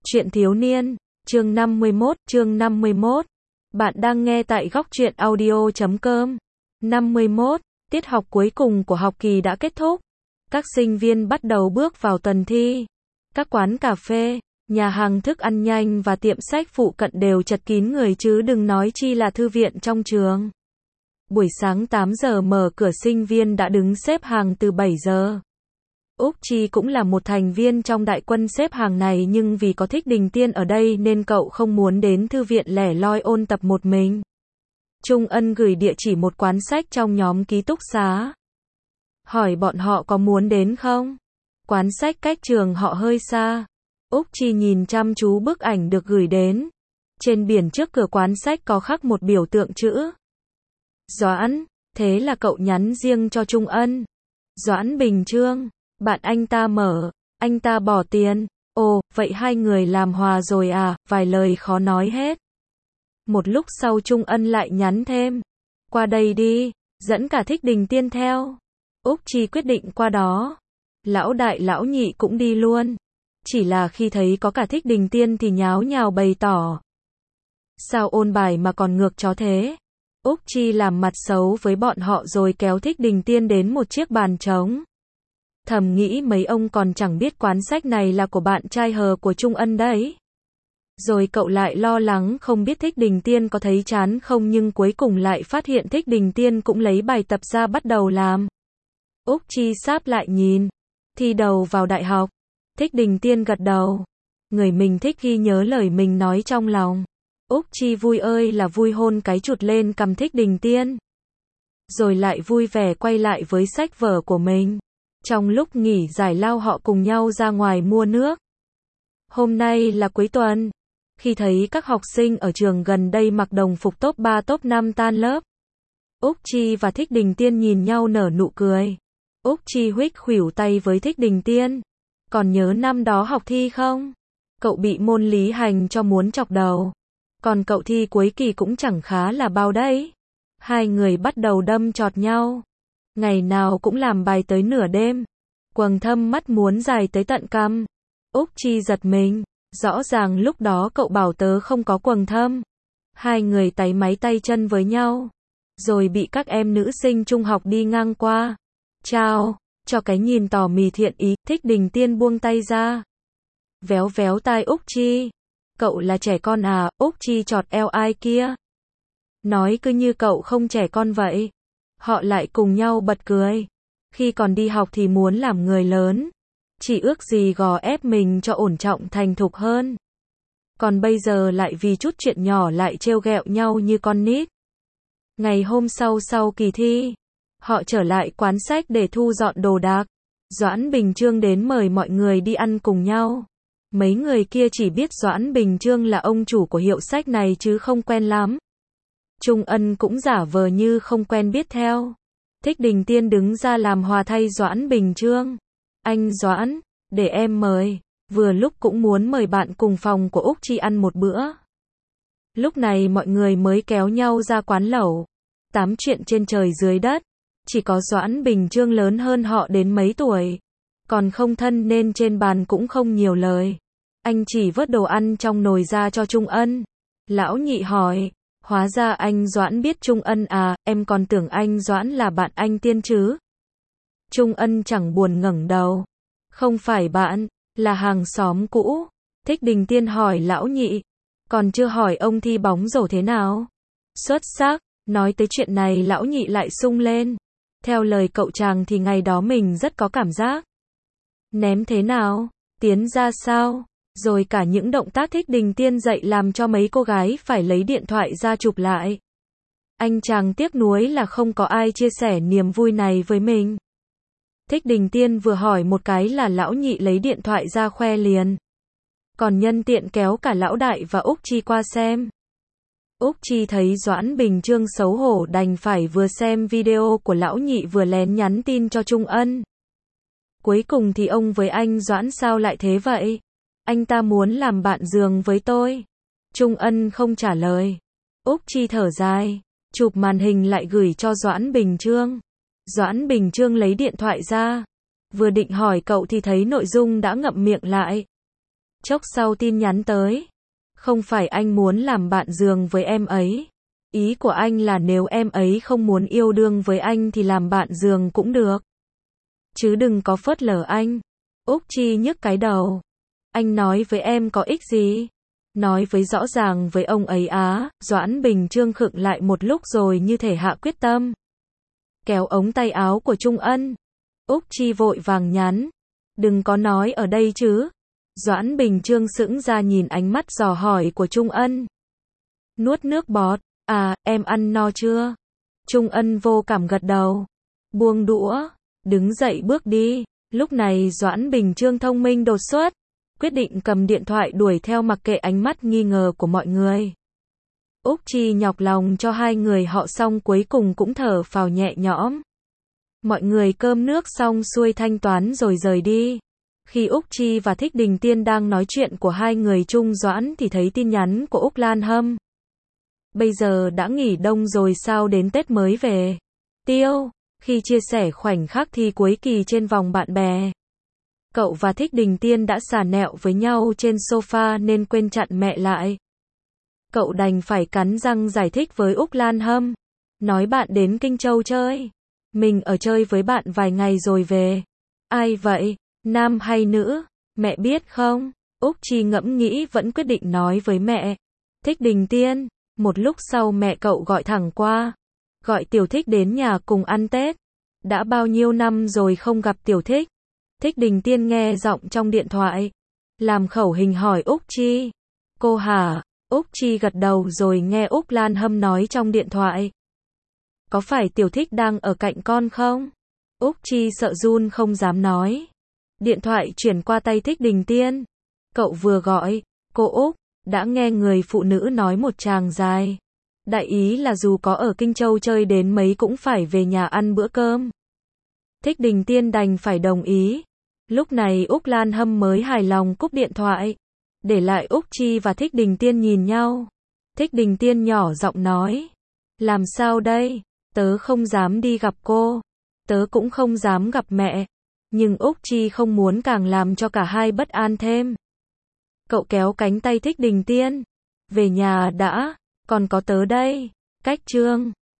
Truyện thiếu niên, chương 51. Bạn đang nghe tại góc truyện audio.com. 51. Tiết học cuối cùng của học kỳ đã kết thúc. Các sinh viên bắt đầu bước vào tuần thi. Các quán cà phê, nhà hàng thức ăn nhanh và tiệm sách phụ cận đều chật kín người chứ đừng nói chi là thư viện trong trường. Buổi sáng 8 giờ mở cửa, sinh viên đã đứng xếp hàng từ 7 giờ. Úc Chi cũng là một thành viên trong đại quân xếp hàng này, nhưng vì có Thích Đình Tiên ở đây nên cậu không muốn đến thư viện lẻ loi ôn tập một mình. Trung Ân gửi địa chỉ một quán sách trong nhóm ký túc xá. Hỏi bọn họ có muốn đến không? Quán sách cách trường họ hơi xa. Úc Chi nhìn chăm chú bức ảnh được gửi đến. Trên biển trước cửa quán sách có khắc một biểu tượng chữ Doãn, thế là cậu nhắn riêng cho Trung Ân. Doãn Bình Chương. Bạn anh ta mở, anh ta bỏ tiền. Ồ, vậy hai người làm hòa rồi à? Vài lời khó nói hết. Một lúc sau Trung Ân lại nhắn thêm. Qua đây đi, dẫn cả Thích Đình Tiên theo. Úc Chi quyết định qua đó. Lão đại lão nhị cũng đi luôn. Chỉ là khi thấy có cả Thích Đình Tiên thì nháo nhào bày tỏ. Sao ôn bài mà còn ngược chó thế? Úc Chi làm mặt xấu với bọn họ rồi kéo Thích Đình Tiên đến một chiếc bàn trống. Thầm nghĩ mấy ông còn chẳng biết quán sách này là của bạn trai hờ của Trung Ân đấy. Rồi cậu lại lo lắng không biết Thích Đình Tiên có thấy chán không, nhưng cuối cùng lại phát hiện Thích Đình Tiên cũng lấy bài tập ra bắt đầu làm. Úc Chi sáp lại nhìn. Thi đầu vào đại học. Thích Đình Tiên gật đầu. Người mình thích ghi nhớ lời mình nói trong lòng. Úc Chi vui ơi là vui, hôn cái chụt lên cằm Thích Đình Tiên. Rồi lại vui vẻ quay lại với sách vở của mình. Trong lúc nghỉ giải lao họ cùng nhau ra ngoài mua nước. Hôm nay là cuối tuần. Khi thấy các học sinh ở trường gần đây mặc đồng phục top 3 top 5 tan lớp, Úc Chi và Thích Đình Tiên nhìn nhau nở nụ cười. Úc Chi huých khuỷu tay với Thích Đình Tiên. Còn nhớ năm đó học thi không? Cậu bị môn lý hành cho muốn chọc đầu. Còn cậu thi cuối kỳ cũng chẳng khá là bao đấy. Hai người bắt đầu đâm chọt nhau. Ngày nào cũng làm bài tới nửa đêm. Quầng thâm mắt muốn dài tới tận cằm. Úc Chi giật mình. Rõ ràng lúc đó cậu bảo tớ không có quầng thâm. Hai người táy máy tay chân với nhau. Rồi bị các em nữ sinh trung học đi ngang qua. Chào, cho cái nhìn tỏ mì thiện ý. Thích Đình Tiên buông tay ra. Véo véo tai Úc Chi. Cậu là trẻ con à? Úc Chi chọt eo ai kia. Nói cứ như cậu không trẻ con vậy. Họ lại cùng nhau bật cười. Khi còn đi học thì muốn làm người lớn. Chỉ ước gì gò ép mình cho ổn trọng thành thục hơn. Còn bây giờ lại vì chút chuyện nhỏ lại trêu ghẹo nhau như con nít. Ngày hôm sau kỳ thi, họ trở lại quán sách để thu dọn đồ đạc. Doãn Bình Chương đến mời mọi người đi ăn cùng nhau. Mấy người kia chỉ biết Doãn Bình Chương là ông chủ của hiệu sách này chứ không quen lắm. Trung Ân cũng giả vờ như không quen biết theo. Thích Đình Tiên đứng ra làm hòa thay Doãn Bình Chương. Anh Doãn, để em mời. Vừa lúc cũng muốn mời bạn cùng phòng của Úc Chi ăn một bữa. Lúc này mọi người mới kéo nhau ra quán lẩu. Tám chuyện trên trời dưới đất. Chỉ có Doãn Bình Chương lớn hơn họ đến mấy tuổi. Còn không thân nên trên bàn cũng không nhiều lời. Anh chỉ vớt đồ ăn trong nồi ra cho Trung Ân. Lão nhị hỏi. Hóa ra anh Doãn biết Trung Ân à? Em còn tưởng anh Doãn là bạn anh Tiên chứ. Trung Ân chẳng buồn ngẩng đầu. Không phải bạn, là hàng xóm cũ. Thích Đình Tiên hỏi lão nhị. Còn chưa hỏi ông thi bóng rổ thế nào? Xuất sắc. Nói tới chuyện này lão nhị lại sung lên. Theo lời cậu chàng thì ngày đó mình rất có cảm giác. Ném thế nào? Tiến ra sao? Rồi cả những động tác Thích Đình Tiên dạy làm cho mấy cô gái phải lấy điện thoại ra chụp lại. Anh chàng tiếc nuối là không có ai chia sẻ niềm vui này với mình. Thích Đình Tiên vừa hỏi một cái là lão nhị lấy điện thoại ra khoe liền. Còn nhân tiện kéo cả lão đại và Úc Chi qua xem. Úc Chi thấy Doãn Bình Chương xấu hổ đành phải vừa xem video của lão nhị vừa lén nhắn tin cho Trung Ân. Cuối cùng thì ông với anh Doãn sao lại thế vậy? Anh ta muốn làm bạn giường với tôi. Trung Ân không trả lời. Úc Chi thở dài. Chụp màn hình lại gửi cho Doãn Bình Chương. Doãn Bình Chương lấy điện thoại ra. Vừa định hỏi cậu thì thấy nội dung đã ngậm miệng lại. Chốc sau tin nhắn tới. Không phải anh muốn làm bạn giường với em ấy. Ý của anh là nếu em ấy không muốn yêu đương với anh thì làm bạn giường cũng được. Chứ đừng có phớt lờ anh. Úc Chi nhức cái đầu. Anh nói với em có ích gì? Nói với rõ ràng với ông ấy á. Doãn Bình Chương khựng lại một lúc rồi như thể hạ quyết tâm. Kéo ống tay áo của Trung Ân. Úc Chi vội vàng nhắn. Đừng có nói ở đây chứ. Doãn Bình Chương sững ra nhìn ánh mắt dò hỏi của Trung Ân. Nuốt nước bọt. À, em ăn no chưa? Trung Ân vô cảm gật đầu. Buông đũa. Đứng dậy bước đi. Lúc này Doãn Bình Chương thông minh đột xuất. Quyết định cầm điện thoại đuổi theo mặc kệ ánh mắt nghi ngờ của mọi người. Úc Chi nhọc lòng cho hai người họ xong cuối cùng cũng thở phào nhẹ nhõm. Mọi người cơm nước xong xuôi thanh toán rồi rời đi. Khi Úc Chi và Thích Đình Tiên đang nói chuyện của hai người Trung Doãn thì thấy tin nhắn của Úc Lan Hâm. Bây giờ đã nghỉ đông rồi sao đến Tết mới về? Tiêu, khi chia sẻ khoảnh khắc thi cuối kỳ trên vòng bạn bè. Cậu và Thích Đình Tiên đã xà nẹo với nhau trên sofa nên quên chặn mẹ lại. Cậu đành phải cắn răng giải thích với Úc Lan Hâm. Nói bạn đến Kinh Châu chơi. Mình ở chơi với bạn vài ngày rồi về. Ai vậy? Nam hay nữ? Mẹ biết không? Úc Chi ngẫm nghĩ vẫn quyết định nói với mẹ. Thích Đình Tiên. Một lúc sau mẹ cậu gọi thẳng qua. Gọi Tiểu Thích đến nhà cùng ăn Tết. Đã bao nhiêu năm rồi không gặp Tiểu Thích. Thích Đình Tiên nghe giọng trong điện thoại. Làm khẩu hình hỏi Úc Chi. Cô hả? Úc Chi gật đầu rồi nghe Úc Lan Hâm nói trong điện thoại. Có phải Tiểu Thích đang ở cạnh con không? Úc Chi sợ run không dám nói. Điện thoại chuyển qua tay Thích Đình Tiên. Cậu vừa gọi, cô Úc, đã nghe người phụ nữ nói một tràng dài. Đại ý là dù có ở Kinh Châu chơi đến mấy cũng phải về nhà ăn bữa cơm. Thích Đình Tiên đành phải đồng ý. Lúc này Úc Lan Hâm mới hài lòng cúp điện thoại. Để lại Úc Chi và Thích Đình Tiên nhìn nhau. Thích Đình Tiên nhỏ giọng nói. Làm sao đây? Tớ không dám đi gặp cô. Tớ cũng không dám gặp mẹ. Nhưng Úc Chi không muốn càng làm cho cả hai bất an thêm. Cậu kéo cánh tay Thích Đình Tiên. Về nhà đã, còn có tớ đây. Cách Chương